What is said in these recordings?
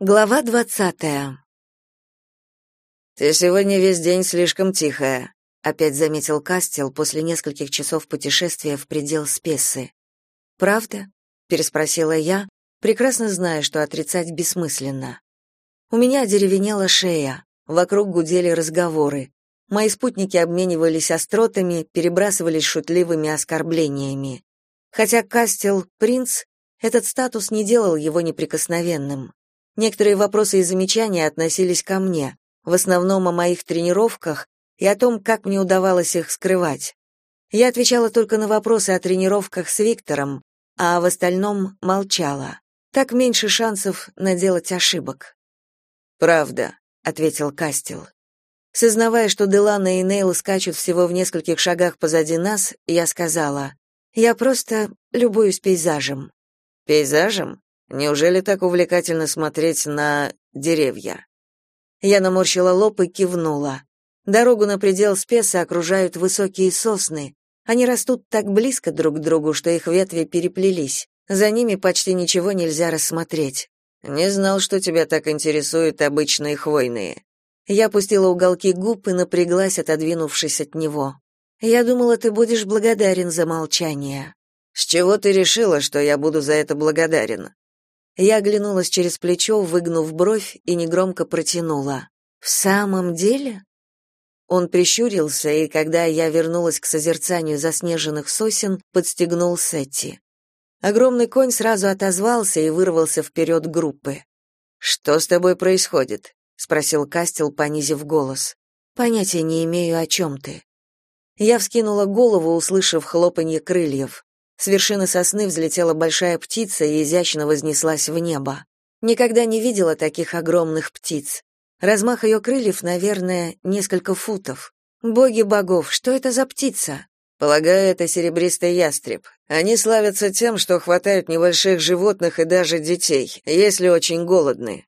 Глава 20. «Ты сегодня весь день слишком тихая», — опять заметил Кастел после нескольких часов путешествия в предел Спессы. «Правда?» — переспросила я, прекрасно зная, что отрицать бессмысленно. У меня одеревенела шея, вокруг гудели разговоры. Мои спутники обменивались остротами, перебрасывались шутливыми оскорблениями. Хотя Кастел — принц, этот статус не делал его неприкосновенным. Некоторые вопросы и замечания относились ко мне, в основном о моих тренировках и о том, как мне удавалось их скрывать. Я отвечала только на вопросы о тренировках с Виктором, а в остальном молчала. Так меньше шансов наделать ошибок. «Правда», — ответил Кастел. Сознавая, что Делана и Нейл скачут всего в нескольких шагах позади нас, я сказала: «Я просто любуюсь пейзажем». «Пейзажем? Неужели так увлекательно смотреть на деревья?» Я наморщила лоб и кивнула. Дорогу на предел Спеса окружают высокие сосны. Они растут так близко друг к другу, что их ветви переплелись. За ними почти ничего нельзя рассмотреть. «Не знал, что тебя так интересуют обычные хвойные». Я опустила уголки губ и напряглась, отодвинувшись от него. «Я думала, ты будешь благодарен за молчание». «С чего ты решила, что я буду за это благодарен?» Я оглянулась через плечо, выгнув бровь, и негромко протянула: «В самом деле?» Он прищурился, и когда я вернулась к созерцанию заснеженных сосен, подстегнул Сетти. Огромный конь сразу отозвался и вырвался вперед группы. «Что с тобой происходит?» — спросил Кастел, понизив голос. «Понятия не имею, о чем ты». Я вскинула голову, услышав хлопанье крыльев. С вершины сосны взлетела большая птица и изящно вознеслась в небо. Никогда не видела таких огромных птиц. Размах ее крыльев, наверное, несколько футов. Боги богов, что это за птица? Полагаю, это серебристый ястреб. Они славятся тем, что хватают небольших животных и даже детей, если очень голодны.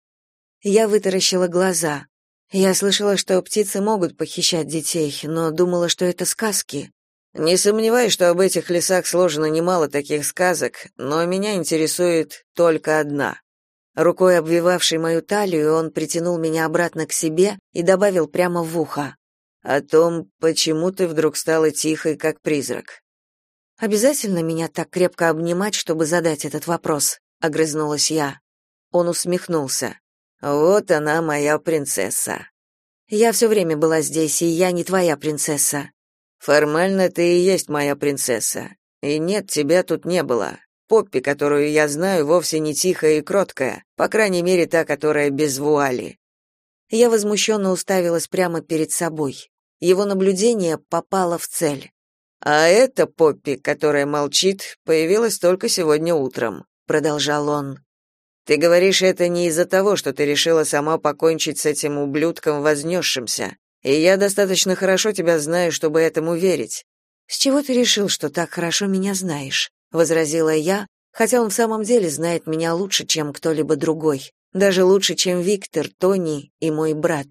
Я вытаращила глаза. Я слышала, что птицы могут похищать детей, но думала, что это сказки. Не сомневаюсь, что об этих лесах сложено немало таких сказок, но меня интересует только одна. Рукой обвивавшей мою талию, он притянул меня обратно к себе и добавил прямо в ухо: «О том, почему ты вдруг стала тихой, как призрак». «Обязательно меня так крепко обнимать, чтобы задать этот вопрос?» — огрызнулась я. Он усмехнулся. «Вот она, моя принцесса». «Я все время была здесь, и я не твоя принцесса». «Формально ты и есть моя принцесса. И нет, тебя тут не было. Поппи, которую я знаю, вовсе не тихая и кроткая, по крайней мере, та, которая без вуали». Я возмущенно уставилась прямо перед собой. Его наблюдение попало в цель. «А эта Поппи, которая молчит, появилась только сегодня утром», — продолжал он. «Ты говоришь это не из-за того, что ты решила сама покончить с этим ублюдком вознесшимся. И я достаточно хорошо тебя знаю, чтобы этому верить». «С чего ты решил, что так хорошо меня знаешь?» — возразила я, хотя он в самом деле знает меня лучше, чем кто-либо другой, даже лучше, чем Виктор, Тони и мой брат.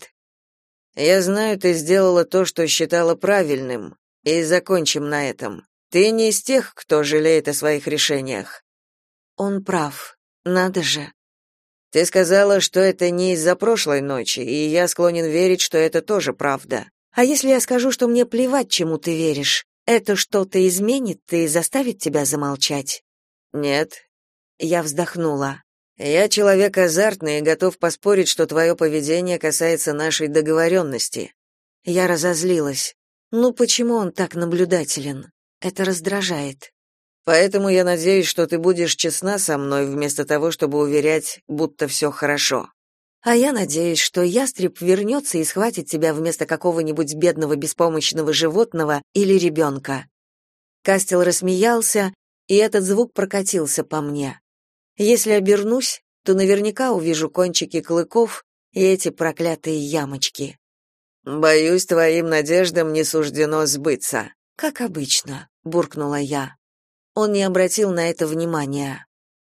«Я знаю, ты сделала то, что считала правильным, и закончим на этом. Ты не из тех, кто жалеет о своих решениях». Он прав. Надо же. Ты сказала, что это не из-за прошлой ночи, и я склонен верить, что это тоже правда. А если я скажу, что мне плевать, чему ты веришь, это что-то изменит и заставит тебя замолчать? Нет. Я вздохнула. Я человек азартный и готов поспорить, что твое поведение касается нашей договоренности». Я разозлилась. Ну почему он так наблюдателен? Это раздражает. «Поэтому я надеюсь, что ты будешь честна со мной вместо того, чтобы уверять, будто все хорошо». «А я надеюсь, что ястреб вернется и схватит тебя вместо какого-нибудь бедного беспомощного животного или ребенка». Кастел рассмеялся, и этот звук прокатился по мне. «Если обернусь, то наверняка увижу кончики клыков и эти проклятые ямочки». «Боюсь, твоим надеждам не суждено сбыться». «Как обычно», — буркнула я. Он не обратил на это внимания.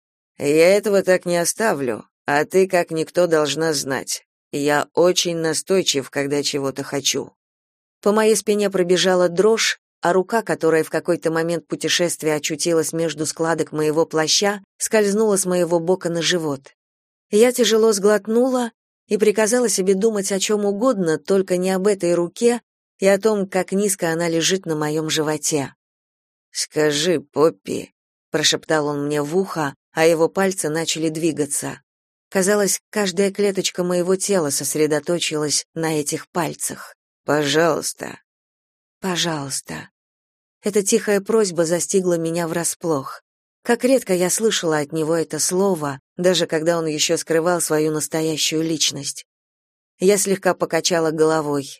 «Я этого так не оставлю, а ты, как никто, должна знать. Я очень настойчив, когда чего-то хочу». По моей спине пробежала дрожь, а рука, которая в какой-то момент путешествия очутилась между складок моего плаща, скользнула с моего бока на живот. Я тяжело сглотнула и приказала себе думать о чем угодно, только не об этой руке и о том, как низко она лежит на моем животе. «Скажи, Поппи», — прошептал он мне в ухо, а его пальцы начали двигаться. Казалось, каждая клеточка моего тела сосредоточилась на этих пальцах. «Пожалуйста». «Пожалуйста». Эта тихая просьба застигла меня врасплох. Как редко я слышала от него это слово, даже когда он еще скрывал свою настоящую личность. Я слегка покачала головой.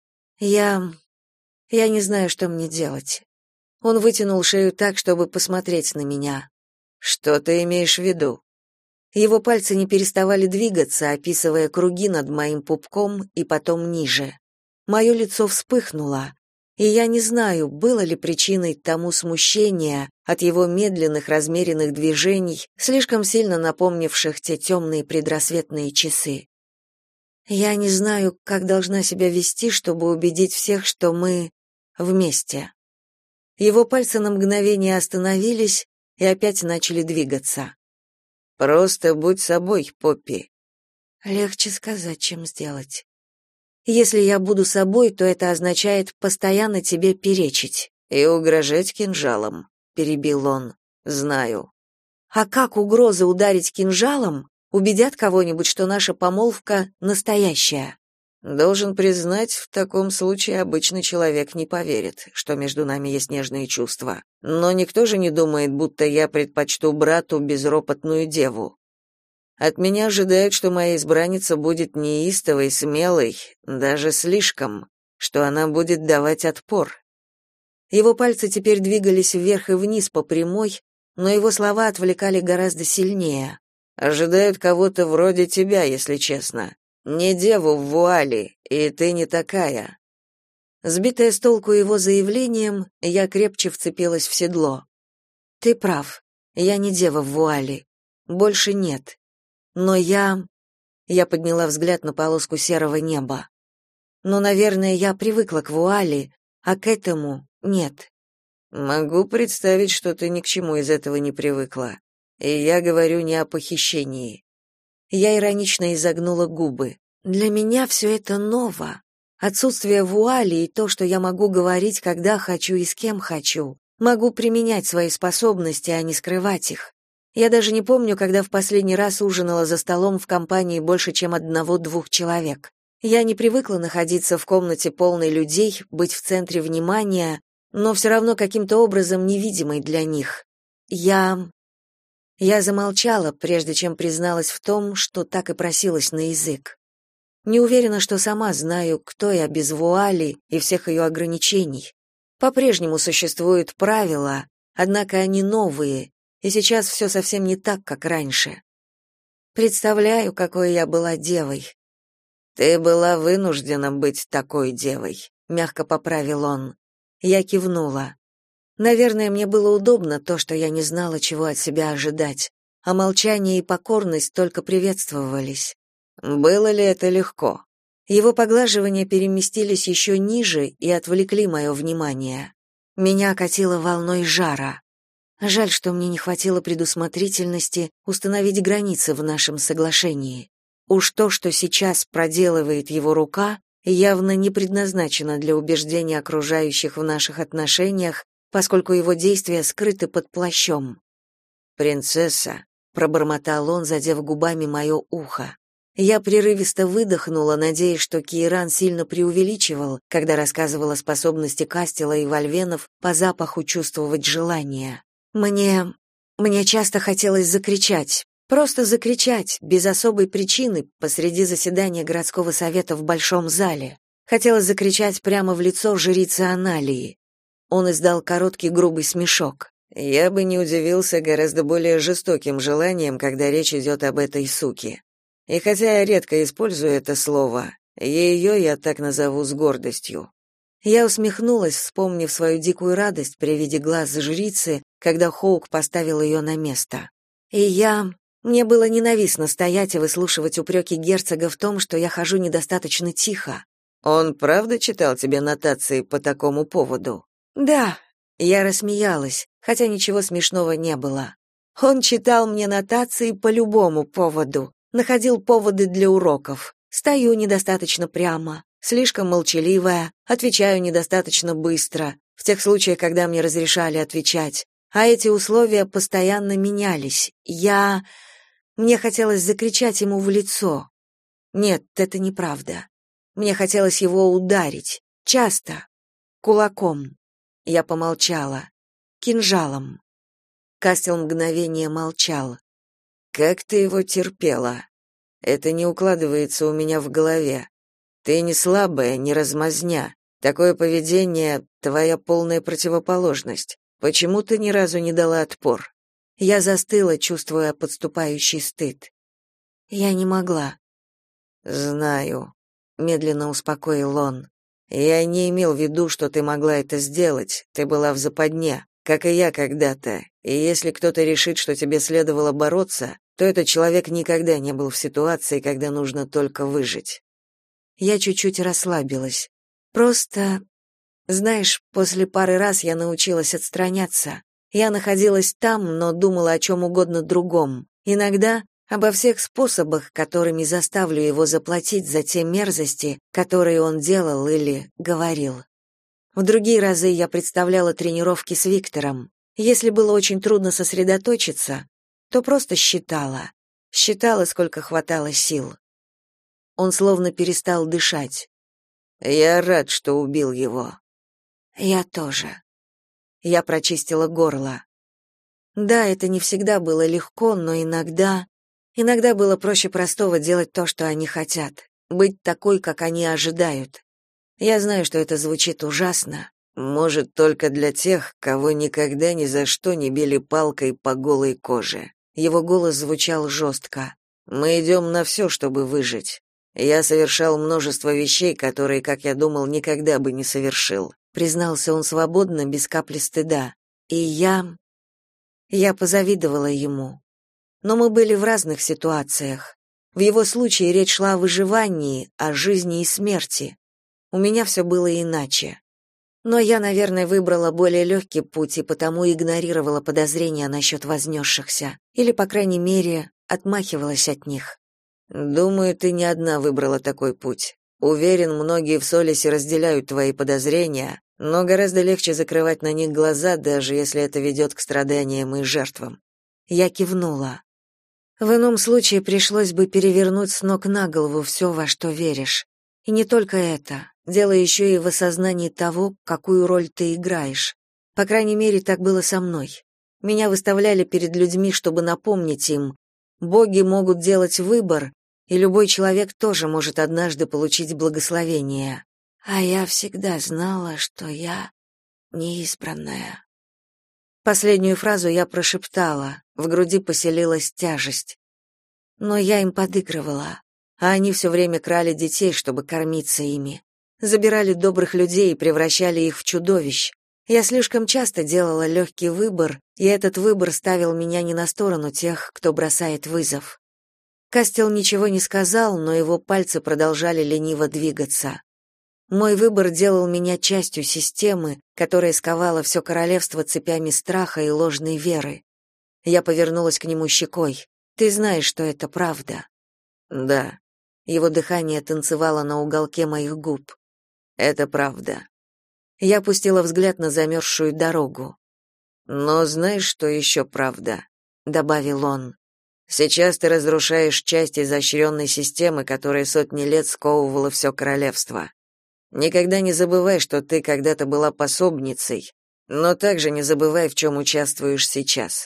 Я не знаю, что мне делать. Он вытянул шею так, чтобы посмотреть на меня. Что ты имеешь в виду? Его пальцы не переставали двигаться, описывая круги над моим пупком и потом ниже. Мое лицо вспыхнуло, и я не знаю, было ли причиной тому смущение от его медленных размеренных движений, слишком сильно напомнивших те темные предрассветные часы. Я не знаю, как должна себя вести, чтобы убедить всех, что мы вместе. Его пальцы на мгновение остановились и опять начали двигаться. Просто будь собой, Поппи. Легче сказать, чем сделать. Если я буду собой, то это означает постоянно тебе перечить и угрожать кинжалом, перебил он. Знаю. А как угрозы ударить кинжалом убедят кого-нибудь, что наша помолвка настоящая? Должен признать, в таком случае обычный человек не поверит, что между нами есть нежные чувства. Но никто же не думает, будто я предпочту брату безропотную деву. От меня ожидают, что моя избранница будет неистовой, смелой, даже слишком, что она будет давать отпор. Его пальцы теперь двигались вверх и вниз по прямой, но его слова отвлекали гораздо сильнее. Ожидают кого-то вроде тебя, если честно. Не деву в вуале, и ты не такая. Сбитая с толку его заявлением, я крепче вцепилась в седло. Ты прав. Я не дева в вуале. Больше нет. Но я подняла взгляд на полоску серого неба. Но, наверное, я привыкла к вуале, а к этому нет. Могу представить, что ты ни к чему из этого не привыкла. И я говорю не о похищении. Я иронично изогнула губы. Для меня все это ново. Отсутствие вуали и то, что я могу говорить, когда хочу и с кем хочу. Могу применять свои способности, а не скрывать их. Я даже не помню, когда в последний раз ужинала за столом в компании больше, чем одного-двух человек. Я не привыкла находиться в комнате полной людей, быть в центре внимания, но все равно каким-то образом невидимой для них. Я замолчала, прежде чем призналась в том, что так и просилась на язык. Не уверена, что сама знаю, кто я без вуали и всех ее ограничений. По-прежнему существуют правила, однако они новые, и сейчас все совсем не так, как раньше. Представляю, какой я была девой. Ты была вынуждена быть такой девой, мягко поправил он. Я кивнула. Наверное, мне было удобно то, что я не знала, чего от себя ожидать, а молчание и покорность только приветствовались. Было ли это легко? Его поглаживания переместились еще ниже и отвлекли мое внимание. Меня окатило волной жара. Жаль, что мне не хватило предусмотрительности установить границы в нашем соглашении. Уж то, что сейчас проделывает его рука, явно не предназначено для убеждения окружающих в наших отношениях, поскольку его действия скрыты под плащом. «Принцесса», — пробормотал он, задев губами мое ухо. Я прерывисто выдохнула, надеясь, что Кейран сильно преувеличивал, когда рассказывал о способности Кастела и Вольвенов по запаху чувствовать желание. Мне часто хотелось закричать, просто закричать, без особой причины, посреди заседания городского совета в большом зале. Хотелось закричать прямо в лицо жрице Аналии. Он издал короткий грубый смешок. Я бы не удивился гораздо более жестоким желанием, когда речь идет об этой суке. И хотя я редко использую это слово, ее я так назову с гордостью. Я усмехнулась, вспомнив свою дикую радость при виде глаз жрицы, когда Хоук поставил ее на место. Мне было ненавистно стоять и выслушивать упреки герцога в том, что я хожу недостаточно тихо. Он правда читал тебе нотации по такому поводу? Да, я рассмеялась, хотя ничего смешного не было. Он читал мне нотации по любому поводу, Находил поводы для уроков. Стою недостаточно прямо, слишком молчаливая, отвечаю недостаточно быстро, в тех случаях, когда мне разрешали отвечать. А эти условия постоянно менялись. Мне хотелось закричать ему в лицо. Нет, это неправда. Мне хотелось его ударить. Часто. Кулаком. Я помолчала. Кинжалом. Кастел мгновение молчал. «Как ты его терпела? Это не укладывается у меня в голове. Ты не слабая, не размазня. Такое поведение — твоя полная противоположность. Почему ты ни разу не дала отпор?» Я застыла, чувствуя подступающий стыд. Я не могла. «Знаю», — медленно успокоил он. «Я не имел в виду, что ты могла это сделать. Ты была в западне, как и я когда-то. И если кто-то решит, что тебе следовало бороться, то этот человек никогда не был в ситуации, когда нужно только выжить». Я чуть-чуть расслабилась. Просто, знаешь, после пары раз я научилась отстраняться. Я находилась там, но думала о чем угодно другом. Иногда обо всех способах, которыми заставлю его заплатить за те мерзости, которые он делал или говорил. В другие разы я представляла тренировки с Виктором. Если было очень трудно сосредоточиться, то просто считала. Считала, сколько хватало сил. Он словно перестал дышать. «Я рад, что убил его». «Я тоже». Я прочистила горло. Да, это не всегда было легко, но иногда было проще простого делать то, что они хотят, быть такой, как они ожидают. Я знаю, что это звучит ужасно, может, только для тех, кого никогда ни за что не били палкой по голой коже. Его голос звучал жестко. Мы идем на все, чтобы выжить. Я совершал множество вещей, которые, как я думал, никогда бы не совершил. Признался он свободно, без капли стыда. И я позавидовала ему. Но мы были в разных ситуациях. В его случае речь шла о выживании, о жизни и смерти. У меня все было иначе. Но я, наверное, выбрала более легкий путь и потому игнорировала подозрения насчет вознесшихся. Или, по крайней мере, отмахивалась от них. Думаю, ты не одна выбрала такой путь. Уверен, многие в Солисе разделяют твои подозрения, но гораздо легче закрывать на них глаза, даже если это ведет к страданиям и жертвам. Я кивнула. В ином случае пришлось бы перевернуть с ног на голову все, во что веришь. И не только это. Дело еще и в осознании того, какую роль ты играешь. По крайней мере, так было со мной. Меня выставляли перед людьми, чтобы напомнить им: боги могут делать выбор, и любой человек тоже может однажды получить благословение. А я всегда знала, что я неизбранная. Последнюю фразу я прошептала, в груди поселилась тяжесть. Но я им подыгрывала, а они все время крали детей, чтобы кормиться ими. Забирали добрых людей и превращали их в чудовищ. Я слишком часто делала легкий выбор, и этот выбор ставил меня не на сторону тех, кто бросает вызов. Кастел ничего не сказал, но его пальцы продолжали лениво двигаться. Мой выбор делал меня частью системы, которая сковала все королевство цепями страха и ложной веры. Я повернулась к нему щекой. «Ты знаешь, что это правда?» «Да». Его дыхание танцевало на уголке моих губ. «Это правда». Я опустила взгляд на замерзшую дорогу. «Но знаешь, что еще правда?» — добавил он. «Сейчас ты разрушаешь часть изощренной системы, которая сотни лет сковывала все королевство. Никогда не забывай, что ты когда-то была пособницей, но также не забывай, в чем участвуешь сейчас».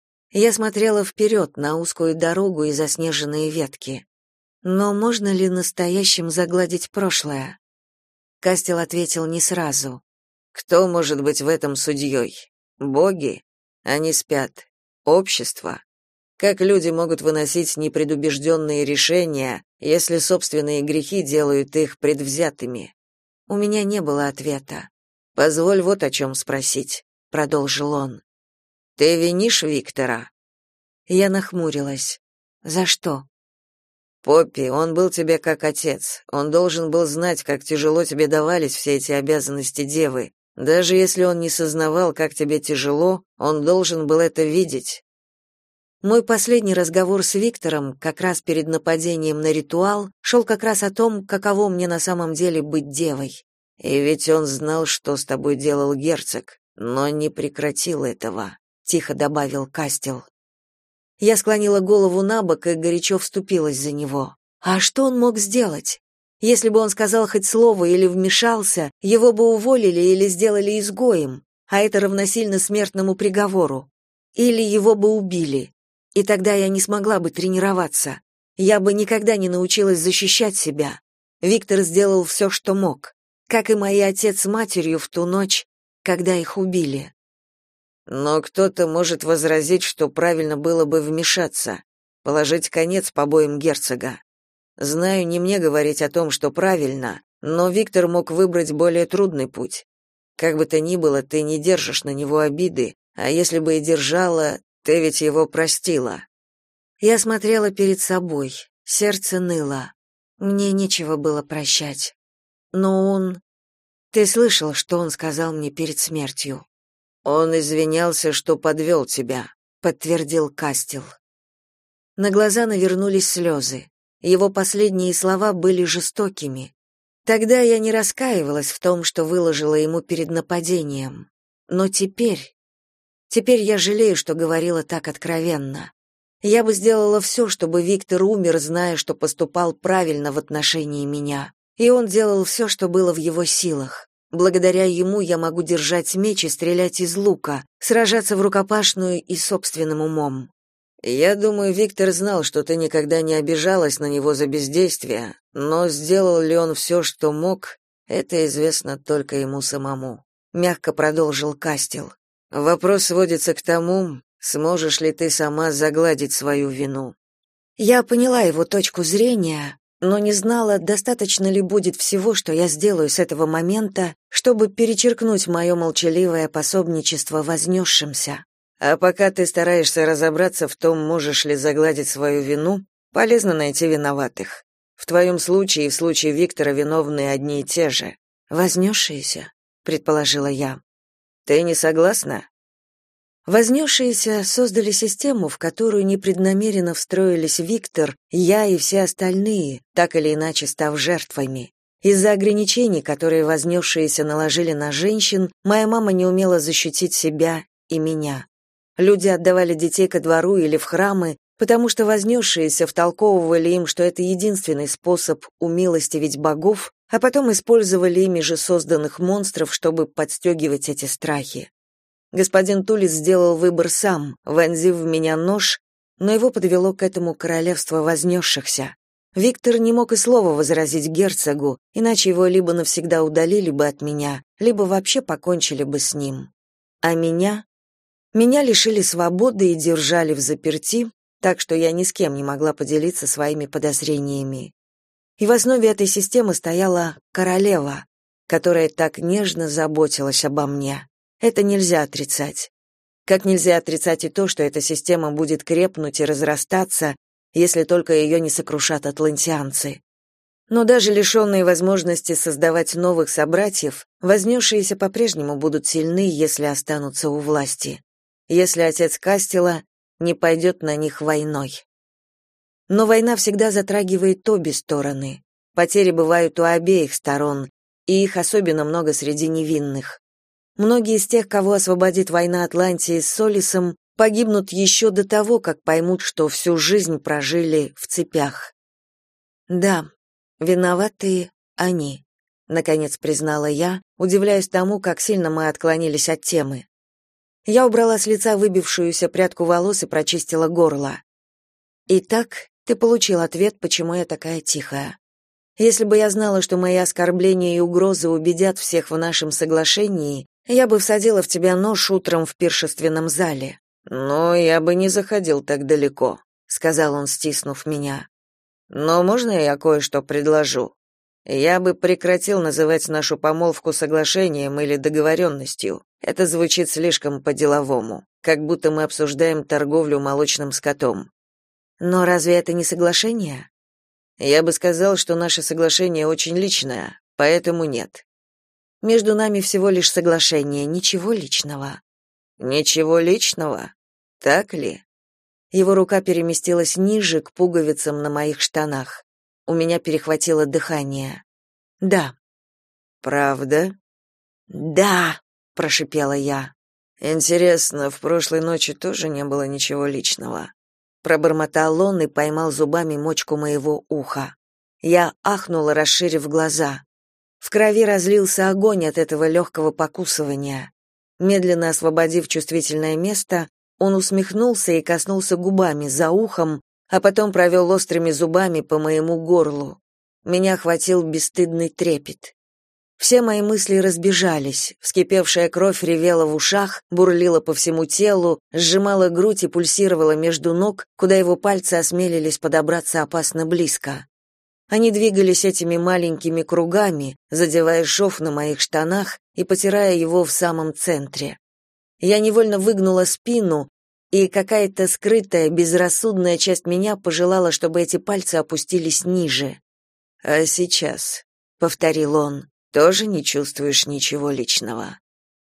Я смотрела вперед на узкую дорогу и заснеженные ветки. Но можно ли настоящим загладить прошлое? Кастел ответил не сразу. Кто может быть в этом судьей? Боги? Они спят. Общество? Как люди могут выносить непредубежденные решения, если собственные грехи делают их предвзятыми? У меня не было ответа. «Позволь вот о чем спросить», — продолжил он. «Ты винишь Виктора?» Я нахмурилась. «За что?» «Поппи, он был тебе как отец. Он должен был знать, как тяжело тебе давались все эти обязанности девы. Даже если он не сознавал, как тебе тяжело, он должен был это видеть». Мой последний разговор с Виктором, как раз перед нападением на ритуал, шел как раз о том, каково мне на самом деле быть девой. И ведь он знал, что с тобой делал герцог, но не прекратил этого, тихо добавил Кастел. Я склонила голову набок и горячо вступилась за него. А что он мог сделать? Если бы он сказал хоть слово или вмешался, его бы уволили или сделали изгоем, а это равносильно смертному приговору. Или его бы убили. И тогда я не смогла бы тренироваться. Я бы никогда не научилась защищать себя. Виктор сделал все, что мог, как и мои отец с матерью в ту ночь, когда их убили. Но кто-то может возразить, что правильно было бы вмешаться, положить конец побоям герцога. Знаю, не мне говорить о том, что правильно, но Виктор мог выбрать более трудный путь. Как бы то ни было, ты не держишь на него обиды, а если бы и держала, ты ведь его простила. Я смотрела перед собой, сердце ныло. Мне нечего было прощать. Но он... Ты слышал, что он сказал мне перед смертью? Он извинялся, что подвел тебя, подтвердил Кастел. На глаза навернулись слезы. Его последние слова были жестокими. Тогда я не раскаивалась в том, что выложила ему перед нападением. Но теперь я жалею, что говорила так откровенно. Я бы сделала все, чтобы Виктор умер, зная, что поступал правильно в отношении меня. И он делал все, что было в его силах. Благодаря ему я могу держать меч и стрелять из лука, сражаться в рукопашную и собственным умом. Я думаю, Виктор знал, что ты никогда не обижалась на него за бездействие, но сделал ли он все, что мог, это известно только ему самому. Мягко продолжил Кастел. Вопрос сводится к тому, сможешь ли ты сама загладить свою вину. Я поняла его точку зрения, но не знала, достаточно ли будет всего, что я сделаю с этого момента, чтобы перечеркнуть мое молчаливое пособничество вознесшимся. А пока ты стараешься разобраться в том, можешь ли загладить свою вину, полезно найти виноватых. В твоем случае и в случае Виктора виновны одни и те же. Вознесшиеся, предположила я. Ты не согласна? Вознесшиеся создали систему, в которую непреднамеренно встроились Виктор, я и все остальные, так или иначе став жертвами. Из-за ограничений, которые вознесшиеся наложили на женщин, моя мама не умела защитить себя и меня. Люди отдавали детей ко двору или в храмы, потому что вознесшиеся втолковывали им, что это единственный способ умилостивить богов, а потом использовали ими же созданных монстров, чтобы подстегивать эти страхи. Господин Тулис сделал выбор сам, вонзив в меня нож, но его подвело к этому королевство вознесшихся. Виктор не мог и слова возразить герцогу, иначе его либо навсегда удалили бы от меня, либо вообще покончили бы с ним. А меня лишили свободы и держали взаперти, так что я ни с кем не могла поделиться своими подозрениями. И в основе этой системы стояла королева, которая так нежно заботилась обо мне. Это нельзя отрицать. Как нельзя отрицать и то, что эта система будет крепнуть и разрастаться, если только ее не сокрушат атлантианцы. Но даже лишенные возможности создавать новых собратьев, вознесшиеся по-прежнему будут сильны, если останутся у власти. Если отец Кастела не пойдет на них войной. Но война всегда затрагивает обе стороны. Потери бывают у обеих сторон, и их особенно много среди невинных. Многие из тех, кого освободит война Атлантии с Солисом, погибнут еще до того, как поймут, что всю жизнь прожили в цепях. Да, виноваты они, наконец признала я, удивляясь тому, как сильно мы отклонились от темы. Я убрала с лица выбившуюся прядку волос и прочистила горло. Итак, ты получил ответ, почему я такая тихая. Если бы я знала, что мои оскорбления и угрозы убедят всех в нашем соглашении, я бы всадила в тебя нож утром в пиршественном зале. Но я бы не заходил так далеко, сказал он, стиснув меня. Но можно я кое-что предложу? Я бы прекратил называть нашу помолвку соглашением или договоренностью. Это звучит слишком по-деловому, как будто мы обсуждаем торговлю молочным скотом. Но разве это не соглашение? Я бы сказал, что наше соглашение очень личное, поэтому нет. Между нами всего лишь соглашение, ничего личного. Ничего личного? Так ли? Его рука переместилась ниже, к пуговицам на моих штанах. У меня перехватило дыхание. «Да». «Правда?» «Да», — прошипела я. «Интересно, в прошлой ночи тоже не было ничего личного?» Пробормотал он и поймал зубами мочку моего уха. Я ахнула, расширив глаза. В крови разлился огонь от этого легкого покусывания. Медленно освободив чувствительное место, он усмехнулся и коснулся губами за ухом, а потом провел острыми зубами по моему горлу. Меня охватил бесстыдный трепет. Все мои мысли разбежались, вскипевшая кровь ревела в ушах, бурлила по всему телу, сжимала грудь и пульсировала между ног, куда его пальцы осмелились подобраться опасно близко. Они двигались этими маленькими кругами, задевая шов на моих штанах и потирая его в самом центре. Я невольно выгнула спину, и какая-то скрытая, безрассудная часть меня пожелала, чтобы эти пальцы опустились ниже. «А сейчас», — повторил он, — «тоже не чувствуешь ничего личного?»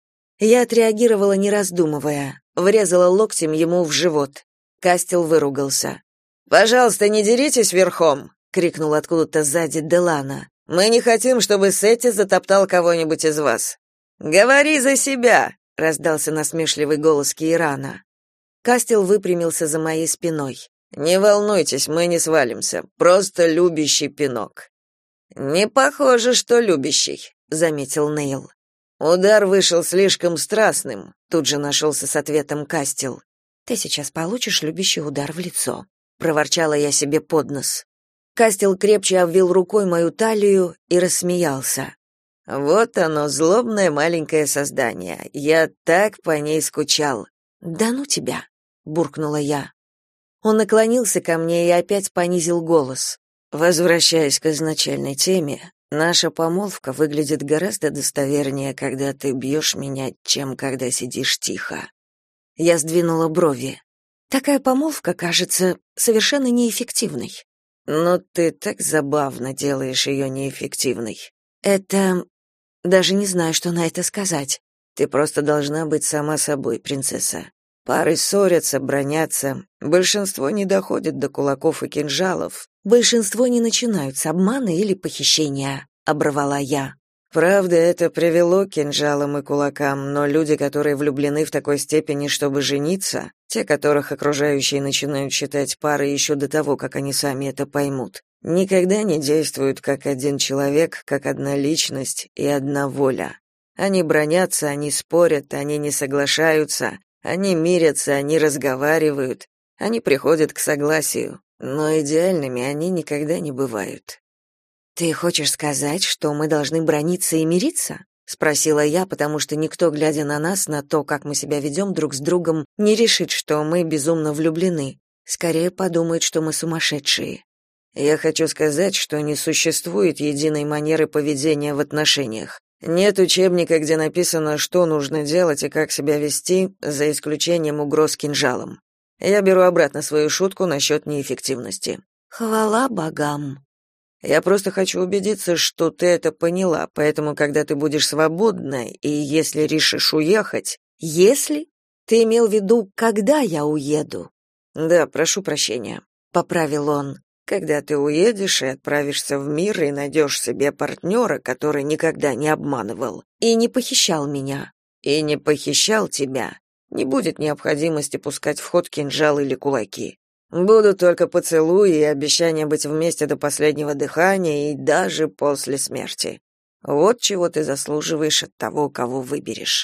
Я отреагировала, не раздумывая, врезала локтем ему в живот. Кастел выругался. «Пожалуйста, не деритесь верхом!» — крикнул откуда-то сзади Делана. «Мы не хотим, чтобы Сетти затоптал кого-нибудь из вас». «Говори за себя!» — раздался насмешливый голос Кирана. Кастел выпрямился за моей спиной. «Не волнуйтесь, мы не свалимся. Просто любящий пинок». «Не похоже, что любящий», — заметил Нейл. «Удар вышел слишком страстным», — тут же нашелся с ответом Кастел. «Ты сейчас получишь любящий удар в лицо», — проворчала я себе под нос. Кастел крепче обвил рукой мою талию и рассмеялся. «Вот оно, злобное маленькое создание. Я так по ней скучал». «Да ну тебя», — буркнула я. Он наклонился ко мне и опять понизил голос. «Возвращаясь к изначальной теме, наша помолвка выглядит гораздо достовернее, когда ты бьешь меня, чем когда сидишь тихо». Я сдвинула брови. Такая помолвка кажется совершенно неэффективной. Но ты так забавно делаешь ее неэффективной. Это... Даже не знаю, что на это сказать. Ты просто должна быть сама собой, принцесса. Пары ссорятся, бранятся. Большинство не доходит до кулаков и кинжалов. Большинство не начинают с обмана или похищения, оборвала я. Правда, это привело к кинжалам и кулакам, но люди, которые влюблены в такой степени, чтобы жениться, те, которых окружающие начинают считать парой еще до того, как они сами это поймут, никогда не действуют как один человек, как одна личность и одна воля. Они бранятся, они спорят, они не соглашаются, они мирятся, они разговаривают, они приходят к согласию, но идеальными они никогда не бывают. «Ты хочешь сказать, что мы должны браниться и мириться?» — спросила я, потому что никто, глядя на нас, на то, как мы себя ведем друг с другом, не решит, что мы безумно влюблены. Скорее подумает, что мы сумасшедшие. Я хочу сказать, что не существует единой манеры поведения в отношениях. Нет учебника, где написано, что нужно делать и как себя вести, за исключением угроз кинжалом. Я беру обратно свою шутку насчет неэффективности. Хвала богам. Я просто хочу убедиться, что ты это поняла, поэтому, когда ты будешь свободна, и если решишь уехать... Если? Ты имел в виду, когда я уеду? Да, прошу прощения, — поправил он. Когда ты уедешь и отправишься в мир и найдешь себе партнера, который никогда не обманывал. И не похищал меня. И не похищал тебя. Не будет необходимости пускать в ход кинжал или кулаки. Будут только поцелуи и обещания быть вместе до последнего дыхания и даже после смерти. Вот чего ты заслуживаешь от того, кого выберешь.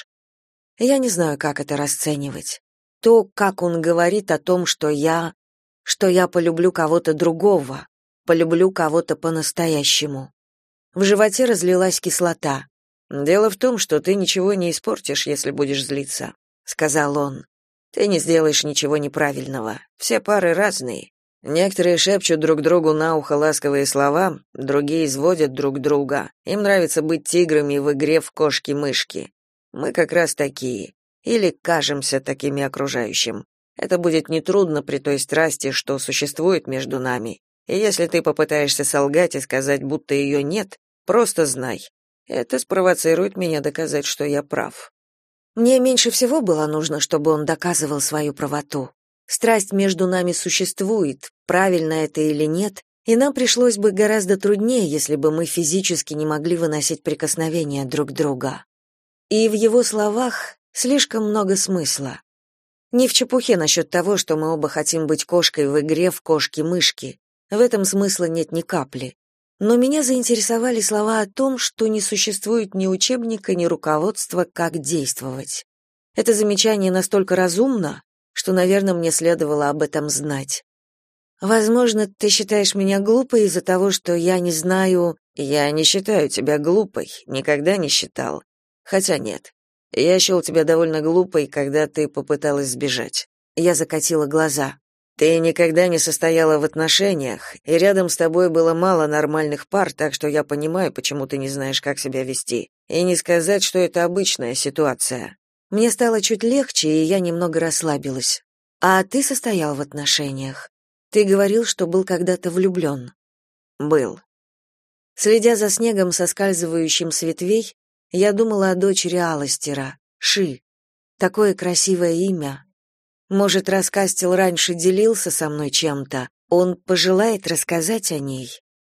Я не знаю, как это расценивать. То, как он говорит о том, что я полюблю кого-то другого, полюблю кого-то по-настоящему. В животе разлилась кислота. «Дело в том, что ты ничего не испортишь, если будешь злиться», — сказал он. «Ты не сделаешь ничего неправильного. Все пары разные. Некоторые шепчут друг другу на ухо ласковые слова, другие изводят друг друга. Им нравится быть тиграми в игре в кошки-мышки. Мы как раз такие. Или кажемся такими окружающим. Это будет нетрудно при той страсти, что существует между нами. И если ты попытаешься солгать и сказать, будто ее нет, просто знай. Это спровоцирует меня доказать, что я прав». Мне меньше всего было нужно, чтобы он доказывал свою правоту. Страсть между нами существует, правильно это или нет, и нам пришлось бы гораздо труднее, если бы мы физически не могли выносить прикосновения друг друга. И в его словах слишком много смысла. Не в чепухе насчет того, что мы оба хотим быть кошкой в игре в кошки-мышки. В этом смысла нет ни капли. Но меня заинтересовали слова о том, что не существует ни учебника, ни руководства, как действовать. Это замечание настолько разумно, что, наверное, мне следовало об этом знать. Возможно, ты считаешь меня глупой из-за того, что я не знаю... Я не считаю тебя глупой, никогда не считал. Хотя нет. Я счел тебя довольно глупой, когда ты попыталась сбежать. Я закатила глаза. Ты никогда не состояла в отношениях, и рядом с тобой было мало нормальных пар, так что я понимаю, почему ты не знаешь, как себя вести. И не сказать, что это обычная ситуация. Мне стало чуть легче, и я немного расслабилась. А ты состоял в отношениях? Ты говорил, что был когда-то влюблен. Был. Следя за снегом, соскальзывающим с ветвей, я думала о дочери Аластера, Ши. Такое красивое имя. Может, раз Кастел раньше делился со мной чем-то, он пожелает рассказать о ней.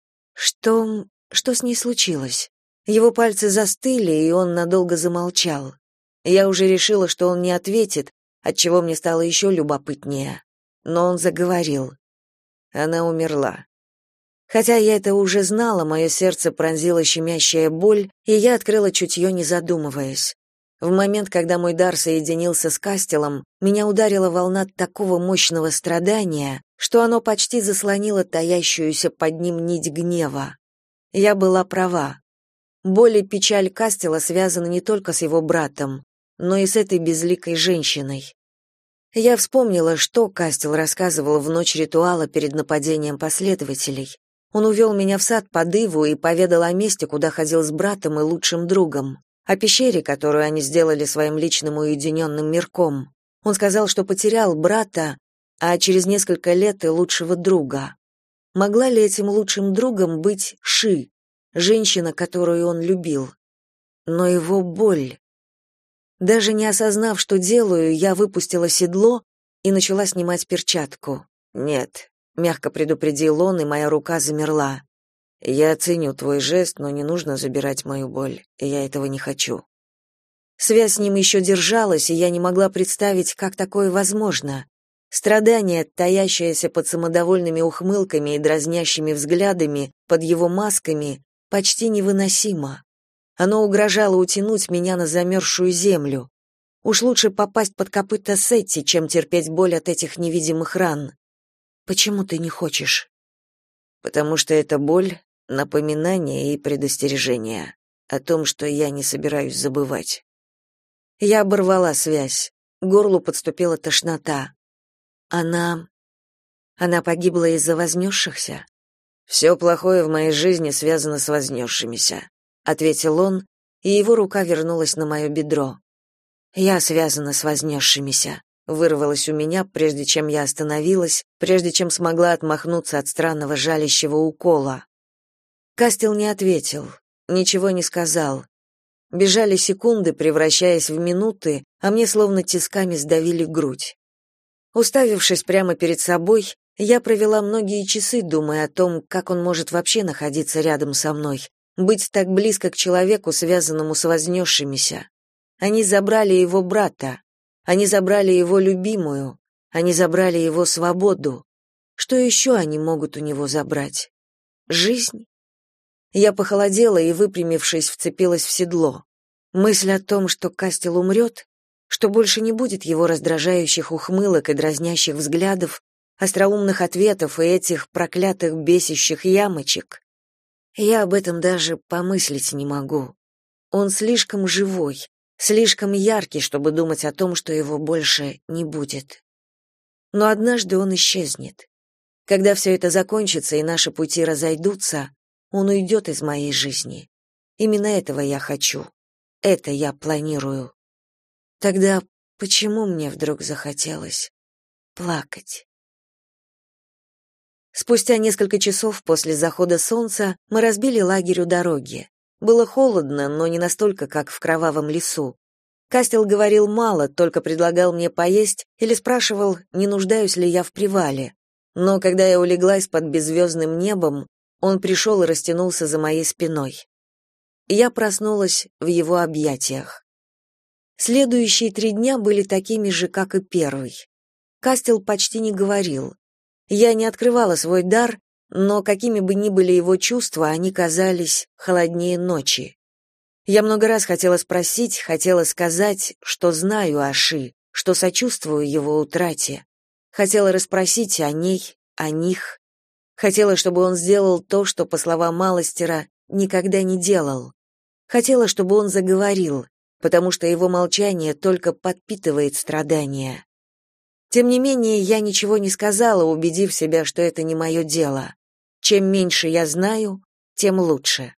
Что с ней случилось? Его пальцы застыли, и он надолго замолчал. Я уже решила, что он не ответит, отчего мне стало еще любопытнее. Но он заговорил. Она умерла. Хотя я это уже знала, мое сердце пронзила щемящая боль, и я открыла чутье, не задумываясь. В момент, когда мой дар соединился с Кастелом, меня ударила волна такого мощного страдания, что оно почти заслонило таящуюся под ним нить гнева. Я была права. Боль и печаль Кастела связаны не только с его братом, но и с этой безликой женщиной. Я вспомнила, что Кастел рассказывал в ночь ритуала перед нападением последователей. Он увел меня в сад под иву и поведал о месте, куда ходил с братом и лучшим другом, о пещере, которую они сделали своим личным уединенным мирком. Он сказал, что потерял брата, а через несколько лет и лучшего друга. Могла ли этим лучшим другом быть Ши, женщина, которую он любил? Но его боль... Даже не осознав, что делаю, я выпустила седло и начала снимать перчатку. «Нет», — мягко предупредил он, и моя рука замерла. «Я ценю твой жест, но не нужно забирать мою боль. Я этого не хочу». Связь с ним еще держалась, и я не могла представить, как такое возможно. Страдание, таящееся под самодовольными ухмылками и дразнящими взглядами, под его масками, почти невыносимо. Оно угрожало утянуть меня на замерзшую землю. Уж лучше попасть под копыта Сетти, чем терпеть боль от этих невидимых ран. Почему ты не хочешь? Потому что эта боль — напоминание и предостережение о том, что я не собираюсь забывать. Я оборвала связь. К горлу подступила тошнота. Она погибла из-за вознесшихся? «Все плохое в моей жизни связано с вознесшимися», — ответил он, и его рука вернулась на мое бедро. «Я связана с вознесшимися», — вырвалось у меня, прежде чем я остановилась, прежде чем смогла отмахнуться от странного жалящего укола. Кастел не ответил, ничего не сказал. Бежали секунды, превращаясь в минуты, а мне словно тисками сдавили грудь. Уставившись прямо перед собой, я провела многие часы, думая о том, как он может вообще находиться рядом со мной, быть так близко к человеку, связанному с вознесшимися. Они забрали его брата, они забрали его любимую, они забрали его свободу. Что еще они могут у него забрать? Жизнь? Я похолодела и, выпрямившись, вцепилась в седло. Мысль о том, что Кастел умрет, что больше не будет его раздражающих ухмылок и дразнящих взглядов, остроумных ответов и этих проклятых бесящих ямочек. Я об этом даже помыслить не могу. Он слишком живой, слишком яркий, чтобы думать о том, что его больше не будет. Но однажды он исчезнет. Когда все это закончится и наши пути разойдутся, он уйдет из моей жизни. Именно этого я хочу. Это я планирую. Тогда почему мне вдруг захотелось плакать? Спустя несколько часов после захода солнца мы разбили лагерь у дороги. Было холодно, но не настолько, как в кровавом лесу. Кастел говорил мало, только предлагал мне поесть или спрашивал, не нуждаюсь ли я в привале. Но когда я улеглась под беззвездным небом, он пришел и растянулся за моей спиной. Я проснулась в его объятиях. Следующие 3 дня были такими же, как и первый. Кастел почти не говорил. Я не открывала свой дар, но какими бы ни были его чувства, они казались холоднее ночи. Я много раз хотела спросить, хотела сказать, что знаю о Ши, что сочувствую его утрате. Хотела расспросить о ней, о них. Хотела, чтобы он сделал то, что, по словам Алластера, никогда не делал. Хотела, чтобы он заговорил, потому что его молчание только подпитывает страдания. Тем не менее, я ничего не сказала, убедив себя, что это не мое дело. Чем меньше я знаю, тем лучше.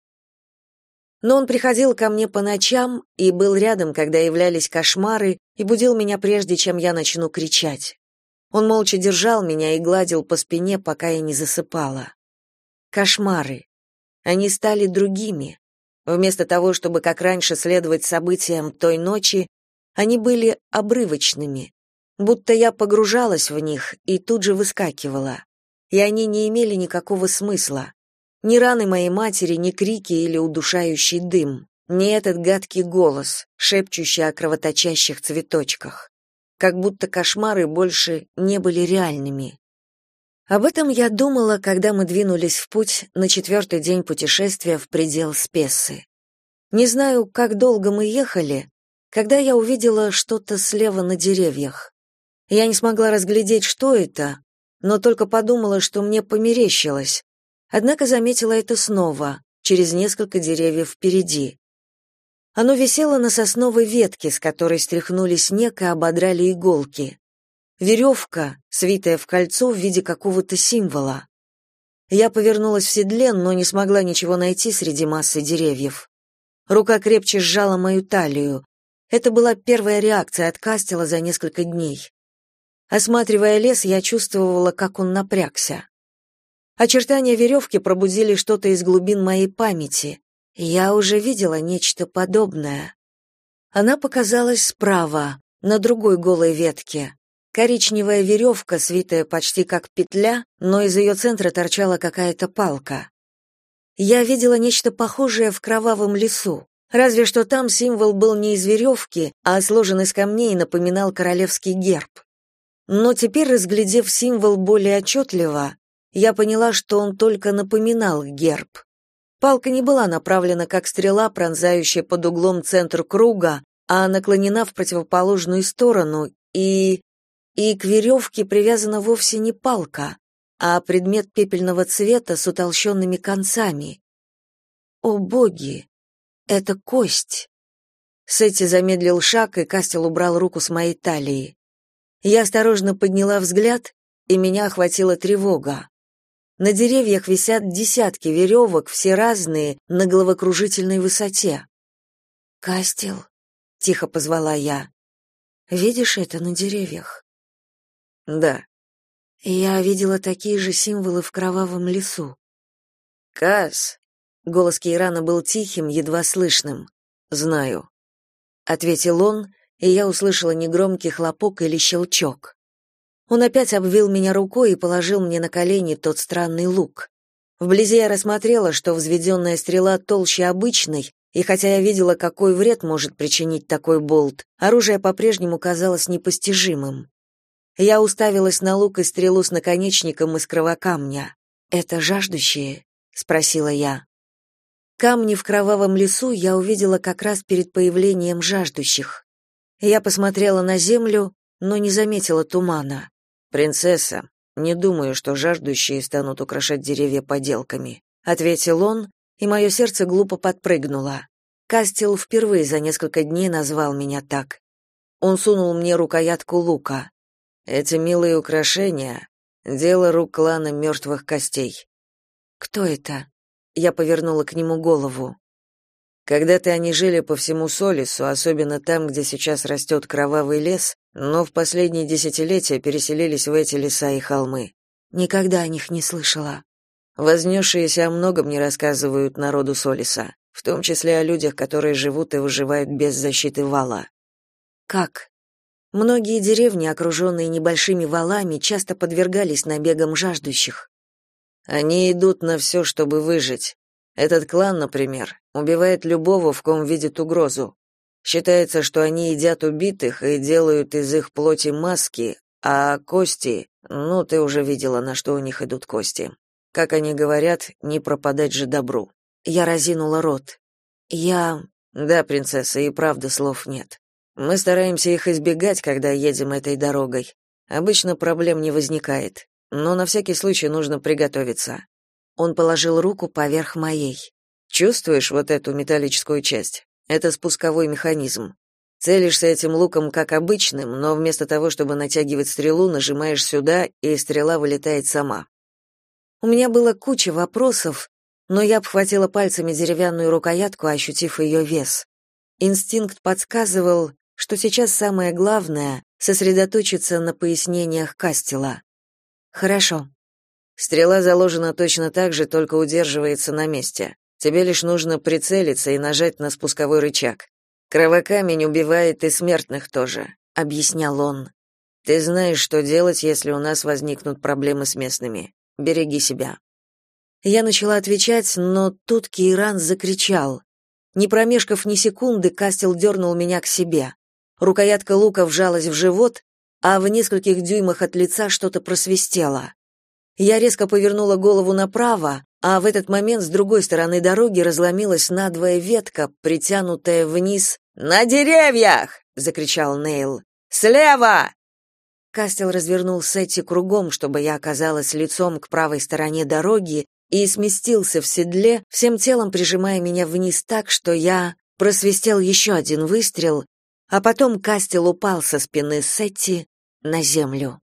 Но он приходил ко мне по ночам и был рядом, когда являлись кошмары, и будил меня прежде, чем я начну кричать. Он молча держал меня и гладил по спине, пока я не засыпала. Кошмары. Они стали другими. Вместо того, чтобы как раньше следовать событиям той ночи, они были обрывочными, будто я погружалась в них и тут же выскакивала. И они не имели никакого смысла. Ни раны моей матери, ни крики или удушающий дым, ни этот гадкий голос, шепчущий о кровоточащих цветочках. Как будто кошмары больше не были реальными. Об этом я думала, когда мы двинулись в путь на 4-й день путешествия в предел Спессы. Не знаю, как долго мы ехали, когда я увидела что-то слева на деревьях. Я не смогла разглядеть, что это, но только подумала, что мне померещилось. Однако заметила это снова, через несколько деревьев впереди. Оно висело на сосновой ветке, с которой стряхнули снег и ободрали иголки. Веревка, свитая в кольцо в виде какого-то символа. Я повернулась в седле, но не смогла ничего найти среди массы деревьев. Рука крепче сжала мою талию. Это была первая реакция от Кастела за несколько дней. Осматривая лес, я чувствовала, как он напрягся. Очертания веревки пробудили что-то из глубин моей памяти. Я уже видела нечто подобное. Она показалась справа, на другой голой ветке. Коричневая веревка, свитая почти как петля, но из ее центра торчала какая-то палка. Я видела нечто похожее в кровавом лесу, разве что там символ был не из веревки, а сложен из камней и напоминал королевский герб. Но теперь, разглядев символ более отчетливо, я поняла, что он только напоминал герб. Палка не была направлена как стрела, пронзающая под углом центр круга, а наклонена в противоположную сторону, и к веревке привязана вовсе не палка, а предмет пепельного цвета с утолщенными концами. О боги! Это кость! Сетти замедлил шаг, и Кастел убрал руку с моей талии. Я осторожно подняла взгляд, и меня охватила тревога. На деревьях висят десятки веревок, все разные, на головокружительной высоте. «Кастел», — тихо позвала я, — «видишь это на деревьях?» «Да». Я видела такие же символы в кровавом лесу. «Кас», — голос Кейрана был тихим, едва слышным. «Знаю», — ответил он, и я услышала негромкий хлопок или щелчок. Он опять обвил меня рукой и положил мне на колени тот странный лук. Вблизи я рассмотрела, что взведенная стрела толще обычной, и хотя я видела, какой вред может причинить такой болт, оружие по-прежнему казалось непостижимым. Я уставилась на лук и стрелу с наконечником из кровокамня. «Это жаждущие?» — спросила я. Камни в кровавом лесу я увидела как раз перед появлением жаждущих. Я посмотрела на землю, но не заметила тумана. «Принцесса, не думаю, что жаждущие станут украшать деревья поделками», — ответил он, и мое сердце глупо подпрыгнуло. Кастел впервые за несколько дней назвал меня так. Он сунул мне рукоятку лука. «Эти милые украшения — дело рук клана мертвых костей». «Кто это?» Я повернула к нему голову. Когда-то они жили по всему Солису, особенно там, где сейчас растет кровавый лес, но в последние десятилетия переселились в эти леса и холмы. Никогда о них не слышала. Вознесшиеся о многом не рассказывают народу Солиса, в том числе о людях, которые живут и выживают без защиты вала. как? Многие деревни, окруженные небольшими валами, часто подвергались набегам жаждущих. Они идут на все, чтобы выжить. Этот клан, например, убивает любого, в ком видит угрозу. Считается, что они едят убитых и делают из их плоти маски, а кости, ну, ты уже видела, на что у них идут кости. Как они говорят, не пропадать же добру. Я разинула рот. Да, принцесса, и правда слов нет. Мы стараемся их избегать, когда едем этой дорогой. Обычно проблем не возникает, но на всякий случай нужно приготовиться. Он положил руку поверх моей. Чувствуешь вот эту металлическую часть? Это спусковой механизм. Целишься этим луком как обычным, но вместо того, чтобы натягивать стрелу, нажимаешь сюда, и стрела вылетает сама. У меня было куча вопросов, но я обхватила пальцами деревянную рукоятку, ощутив ее вес. Инстинкт подсказывал, что сейчас самое главное — сосредоточиться на пояснениях Кастела. «Хорошо». Стрела заложена точно так же, только удерживается на месте. Тебе лишь нужно прицелиться и нажать на спусковой рычаг. Кровокамень убивает и смертных тоже, объяснял он. Ты знаешь, что делать, если у нас возникнут проблемы с местными. Береги себя. Я начала отвечать, но тут Кейран закричал. Не промешкав ни секунды, Кастел дернул меня к себе. Рукоятка лука вжалась в живот, а в нескольких дюймах от лица что-то просвистело. Я резко повернула голову направо, а в этот момент с другой стороны дороги разломилась надвое ветка, притянутая вниз. «На деревьях!» — закричал Нейл. «Слева!» Кастел развернул Сетти кругом, чтобы я оказалась лицом к правой стороне дороги, и сместился в седле, всем телом прижимая меня вниз так, что я... Просвистел еще один выстрел, а потом Кастел упал со спины Сетти на землю.